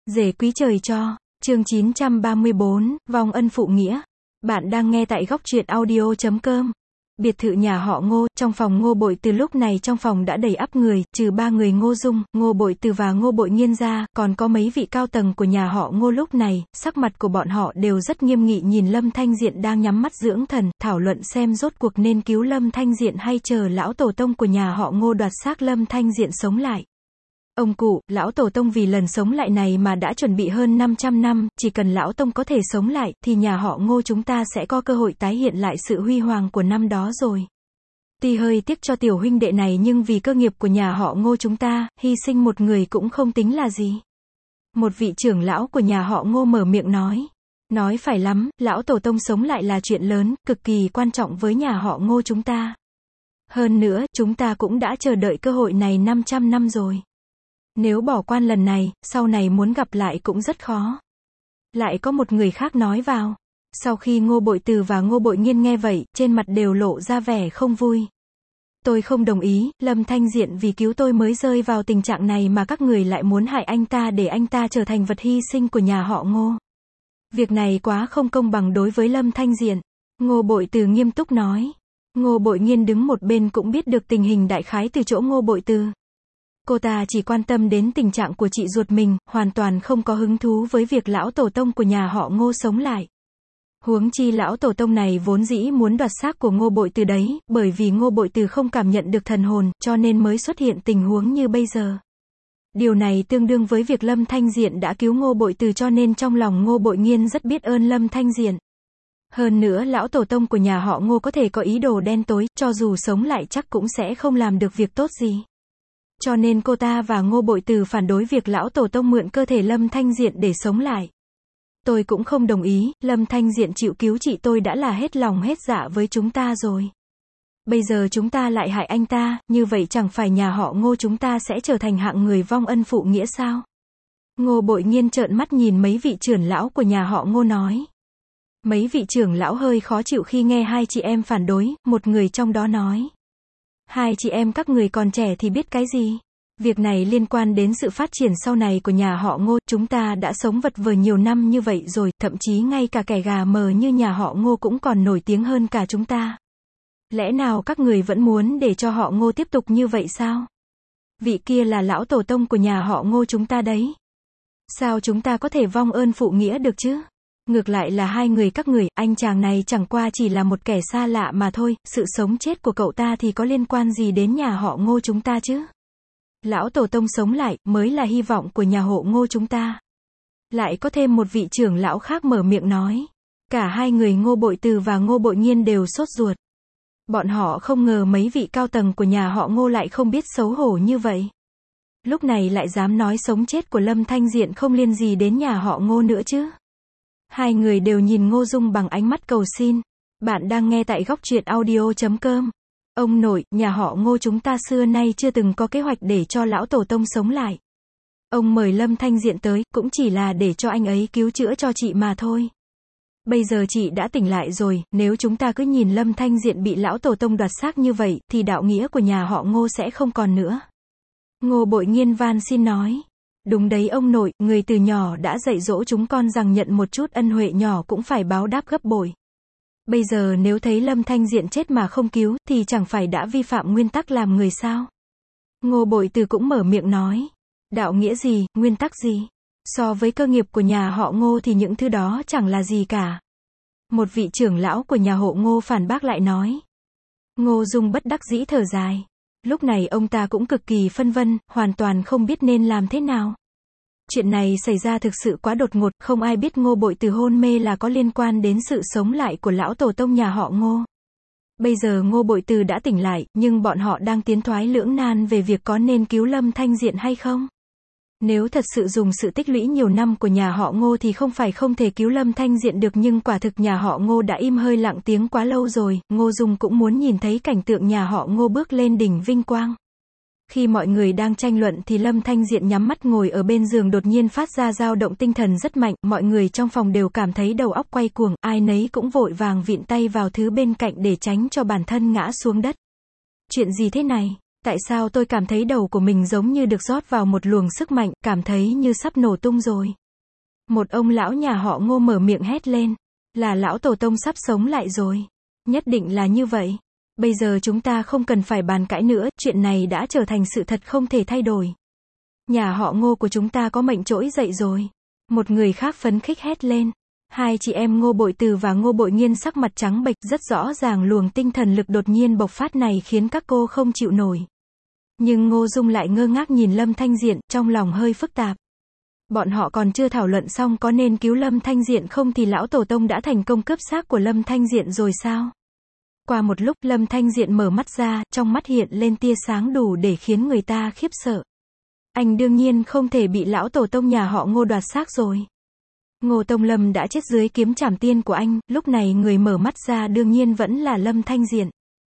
Rể quý trời cho, chương 934, vong ân phụ nghĩa. Bạn đang nghe tại góc truyện audio.com. Biệt thự nhà họ Ngô, trong phòng Ngô Bội Từ lúc này trong phòng đã đầy ắp người, trừ ba người Ngô Dung, Ngô Bội Từ và Ngô Bội Nghiên ra, còn có mấy vị cao tầng của nhà họ Ngô lúc này, sắc mặt của bọn họ đều rất nghiêm nghị nhìn Lâm Thanh Diện đang nhắm mắt dưỡng thần, thảo luận xem rốt cuộc nên cứu Lâm Thanh Diện hay chờ lão tổ tông của nhà họ Ngô đoạt xác Lâm Thanh Diện sống lại. Ông cụ, lão tổ tông vì lần sống lại này mà đã chuẩn bị hơn 500 năm, chỉ cần lão tông có thể sống lại, thì nhà họ Ngô chúng ta sẽ có cơ hội tái hiện lại sự huy hoàng của năm đó rồi. Tuy hơi tiếc cho tiểu huynh đệ này nhưng vì cơ nghiệp của nhà họ Ngô chúng ta, hy sinh một người cũng không tính là gì. Một vị trưởng lão của nhà họ Ngô mở miệng nói phải lắm, lão tổ tông sống lại là chuyện lớn, cực kỳ quan trọng với nhà họ Ngô chúng ta. Hơn nữa, chúng ta cũng đã chờ đợi cơ hội này 500 năm rồi. Nếu bỏ qua lần này, sau này muốn gặp lại cũng rất khó. Lại có một người khác nói vào. Sau khi Ngô Bội Từ và Ngô Bội Nghiên nghe vậy, trên mặt đều lộ ra vẻ không vui. Tôi không đồng ý, Lâm Thanh Diện vì cứu tôi mới rơi vào tình trạng này mà các người lại muốn hại anh ta để anh ta trở thành vật hy sinh của nhà họ Ngô. Việc này quá không công bằng đối với Lâm Thanh Diện. Ngô Bội Từ nghiêm túc nói. Ngô Bội Nghiên đứng một bên cũng biết được tình hình đại khái từ chỗ Ngô Bội Từ. Cô ta chỉ quan tâm đến tình trạng của chị ruột mình, hoàn toàn không có hứng thú với việc lão tổ tông của nhà họ Ngô sống lại. Huống chi lão tổ tông này vốn dĩ muốn đoạt xác của Ngô Bội Từ đấy, bởi vì Ngô Bội Từ không cảm nhận được thần hồn, cho nên mới xuất hiện tình huống như bây giờ. Điều này tương đương với việc Lâm Thanh Diện đã cứu Ngô Bội Từ cho nên trong lòng Ngô Bội Nghiên rất biết ơn Lâm Thanh Diện. Hơn nữa lão tổ tông của nhà họ Ngô có thể có ý đồ đen tối, cho dù sống lại chắc cũng sẽ không làm được việc tốt gì. Cho nên cô ta và Ngô Bội Từ phản đối việc lão tổ tông mượn cơ thể Lâm Thanh Diện để sống lại. Tôi cũng không đồng ý, Lâm Thanh Diện chịu cứu chị tôi đã là hết lòng hết dạ với chúng ta rồi. Bây giờ chúng ta lại hại anh ta, như vậy chẳng phải nhà họ Ngô chúng ta sẽ trở thành hạng người vong ân phụ nghĩa sao? Ngô Bội Nghiên trợn mắt nhìn mấy vị trưởng lão của nhà họ Ngô nói. Mấy vị trưởng lão hơi khó chịu khi nghe hai chị em phản đối, một người trong đó nói. Hai chị em các người còn trẻ thì biết cái gì? Việc này liên quan đến sự phát triển sau này của nhà họ Ngô, chúng ta đã sống vật vờ nhiều năm như vậy rồi, thậm chí ngay cả kẻ gà mờ như nhà họ Ngô cũng còn nổi tiếng hơn cả chúng ta. Lẽ nào các người vẫn muốn để cho họ Ngô tiếp tục như vậy sao? Vị kia là lão tổ tông của nhà họ Ngô chúng ta đấy. Sao chúng ta có thể vong ơn phụ nghĩa được chứ? Ngược lại là hai người các người, anh chàng này chẳng qua chỉ là một kẻ xa lạ mà thôi, sự sống chết của cậu ta thì có liên quan gì đến nhà họ Ngô chúng ta chứ? Lão tổ tông sống lại, mới là hy vọng của nhà họ Ngô chúng ta. Lại có thêm một vị trưởng lão khác mở miệng nói. Cả hai người Ngô Bội Từ và Ngô Bội Nghiên đều sốt ruột. Bọn họ không ngờ mấy vị cao tầng của nhà họ Ngô lại không biết xấu hổ như vậy. Lúc này lại dám nói sống chết của Lâm Thanh Diện không liên gì đến nhà họ Ngô nữa chứ. Hai người đều nhìn Ngô Dung bằng ánh mắt cầu xin. Bạn đang nghe tại góc truyện audio.com. Ông nội, nhà họ Ngô chúng ta xưa nay chưa từng có kế hoạch để cho lão tổ tông sống lại. Ông mời Lâm Thanh Diện tới, cũng chỉ là để cho anh ấy cứu chữa cho chị mà thôi. Bây giờ chị đã tỉnh lại rồi, nếu chúng ta cứ nhìn Lâm Thanh Diện bị lão tổ tông đoạt xác như vậy, thì đạo nghĩa của nhà họ Ngô sẽ không còn nữa. Ngô Bội Nghiên van xin nói. Đúng đấy ông nội, người từ nhỏ đã dạy dỗ chúng con rằng nhận một chút ân huệ nhỏ cũng phải báo đáp gấp bội. Bây giờ nếu thấy Lâm Thanh Diện chết mà không cứu, thì chẳng phải đã vi phạm nguyên tắc làm người sao? Ngô Bội Từ cũng mở miệng nói. Đạo nghĩa gì, nguyên tắc gì? So với cơ nghiệp của nhà họ Ngô thì những thứ đó chẳng là gì cả. Một vị trưởng lão của nhà họ Ngô phản bác lại nói. Ngô Dung bất đắc dĩ thở dài. Lúc này ông ta cũng cực kỳ phân vân, hoàn toàn không biết nên làm thế nào. Chuyện này xảy ra thực sự quá đột ngột, không ai biết Ngô Bội Từ hôn mê là có liên quan đến sự sống lại của lão tổ tông nhà họ Ngô. Bây giờ Ngô Bội Từ đã tỉnh lại, nhưng bọn họ đang tiến thoái lưỡng nan về việc có nên cứu Lâm Thanh Diện hay không. Nếu thật sự dùng sự tích lũy nhiều năm của nhà họ Ngô thì không phải không thể cứu Lâm Thanh Diện được, nhưng quả thực nhà họ Ngô đã im hơi lặng tiếng quá lâu rồi, Ngô Dung cũng muốn nhìn thấy cảnh tượng nhà họ Ngô bước lên đỉnh vinh quang. Khi mọi người đang tranh luận thì Lâm Thanh Diện nhắm mắt ngồi ở bên giường đột nhiên phát ra dao động tinh thần rất mạnh, mọi người trong phòng đều cảm thấy đầu óc quay cuồng, ai nấy cũng vội vàng vịn tay vào thứ bên cạnh để tránh cho bản thân ngã xuống đất. Chuyện gì thế này? Tại sao tôi cảm thấy đầu của mình giống như được rót vào một luồng sức mạnh, cảm thấy như sắp nổ tung rồi. Một ông lão nhà họ Ngô mở miệng hét lên. Là lão tổ tông sắp sống lại rồi. Nhất định là như vậy. Bây giờ chúng ta không cần phải bàn cãi nữa, chuyện này đã trở thành sự thật không thể thay đổi. Nhà họ Ngô của chúng ta có mệnh trỗi dậy rồi. Một người khác phấn khích hét lên. Hai chị em Ngô Bội Từ và Ngô Bội Nghiên sắc mặt trắng bệch, rất rõ ràng luồng tinh thần lực đột nhiên bộc phát này khiến các cô không chịu nổi. Nhưng Ngô Dung lại ngơ ngác nhìn Lâm Thanh Diện, trong lòng hơi phức tạp. Bọn họ còn chưa thảo luận xong có nên cứu Lâm Thanh Diện không thì lão tổ tông đã thành công cướp xác của Lâm Thanh Diện rồi sao? Qua một lúc, Lâm Thanh Diện mở mắt ra, trong mắt hiện lên tia sáng đủ để khiến người ta khiếp sợ. Anh đương nhiên không thể bị lão tổ tông nhà họ Ngô đoạt xác rồi. Ngô Tông Lâm đã chết dưới kiếm trảm tiên của anh, lúc này người mở mắt ra đương nhiên vẫn là Lâm Thanh Diện.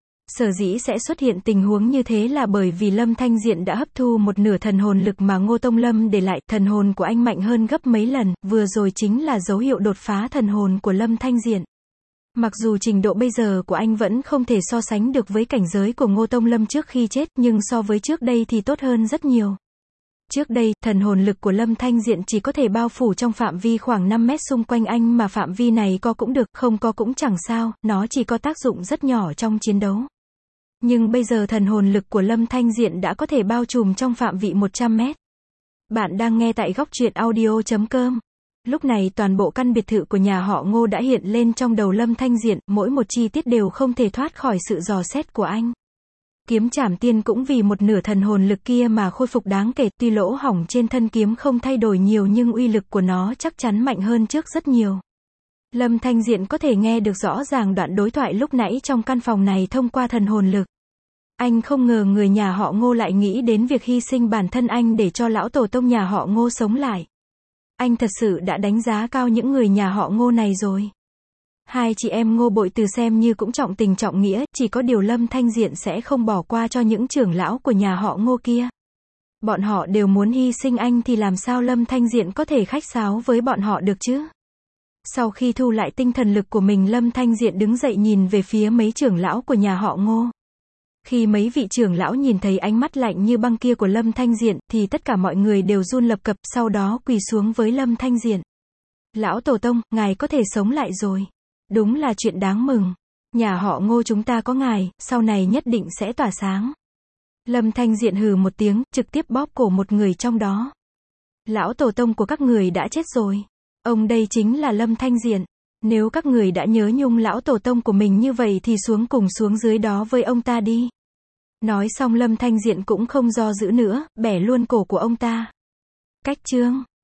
Sở dĩ sẽ xuất hiện tình huống như thế là bởi vì Lâm Thanh Diện đã hấp thu một nửa thần hồn lực mà Ngô Tông Lâm để lại, thần hồn của anh mạnh hơn gấp mấy lần, vừa rồi chính là dấu hiệu đột phá thần hồn của Lâm Thanh Diện. Mặc dù trình độ bây giờ của anh vẫn không thể so sánh được với cảnh giới của Ngô Tông Lâm trước khi chết, nhưng so với trước đây thì tốt hơn rất nhiều. Trước đây, thần hồn lực của Lâm Thanh Diện chỉ có thể bao phủ trong phạm vi khoảng 5 mét xung quanh anh mà phạm vi này có cũng được, không có cũng chẳng sao, nó chỉ có tác dụng rất nhỏ trong chiến đấu. Nhưng bây giờ thần hồn lực của Lâm Thanh Diện đã có thể bao trùm trong phạm vị 100 mét. Bạn đang nghe tại góc truyện audio.com. Lúc này toàn bộ căn biệt thự của nhà họ Ngô đã hiện lên trong đầu Lâm Thanh Diện, mỗi một chi tiết đều không thể thoát khỏi sự dò xét của anh. Kiếm trảm tiên cũng vì một nửa thần hồn lực kia mà khôi phục đáng kể, tuy lỗ hổng trên thân kiếm không thay đổi nhiều nhưng uy lực của nó chắc chắn mạnh hơn trước rất nhiều. Lâm Thanh Diện có thể nghe được rõ ràng đoạn đối thoại lúc nãy trong căn phòng này thông qua thần hồn lực. Anh không ngờ người nhà họ Ngô lại nghĩ đến việc hy sinh bản thân anh để cho lão tổ tông nhà họ Ngô sống lại. Anh thật sự đã đánh giá cao những người nhà họ Ngô này rồi. Hai chị em Ngô Bội Từ xem như cũng trọng tình trọng nghĩa, chỉ có điều Lâm Thanh Diện sẽ không bỏ qua cho những trưởng lão của nhà họ Ngô kia. Bọn họ đều muốn hy sinh anh thì làm sao Lâm Thanh Diện có thể khách sáo với bọn họ được chứ? Sau khi thu lại tinh thần lực của mình, Lâm Thanh Diện đứng dậy nhìn về phía mấy trưởng lão của nhà họ Ngô. Khi mấy vị trưởng lão nhìn thấy ánh mắt lạnh như băng kia của Lâm Thanh Diện, thì tất cả mọi người đều run lập cập, sau đó quỳ xuống với Lâm Thanh Diện. Lão tổ tông, ngài có thể sống lại rồi. Đúng là chuyện đáng mừng. Nhà họ Ngô chúng ta có ngài, sau này nhất định sẽ tỏa sáng. Lâm Thanh Diện hừ một tiếng, trực tiếp bóp cổ một người trong đó. Lão tổ tông của các người đã chết rồi. Ông đây chính là Lâm Thanh Diện. Nếu các người đã nhớ nhung lão tổ tông của mình như vậy thì cùng xuống dưới đó với ông ta đi. Nói xong Lâm Thanh Diện cũng không do dự nữa, bẻ luôn cổ của ông ta. Cách chương